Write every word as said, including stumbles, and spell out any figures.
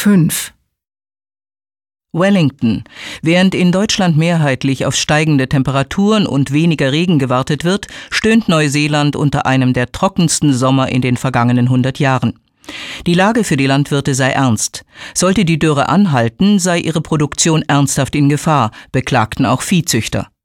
fünf. Wellington. Während in Deutschland mehrheitlich auf steigende Temperaturen und weniger Regen gewartet wird, stöhnt Neuseeland unter einem der trockensten Sommer in den vergangenen hundert Jahren. Die Lage für die Landwirte sei ernst. Sollte die Dürre anhalten, sei ihre Produktion ernsthaft in Gefahr, beklagten auch Viehzüchter.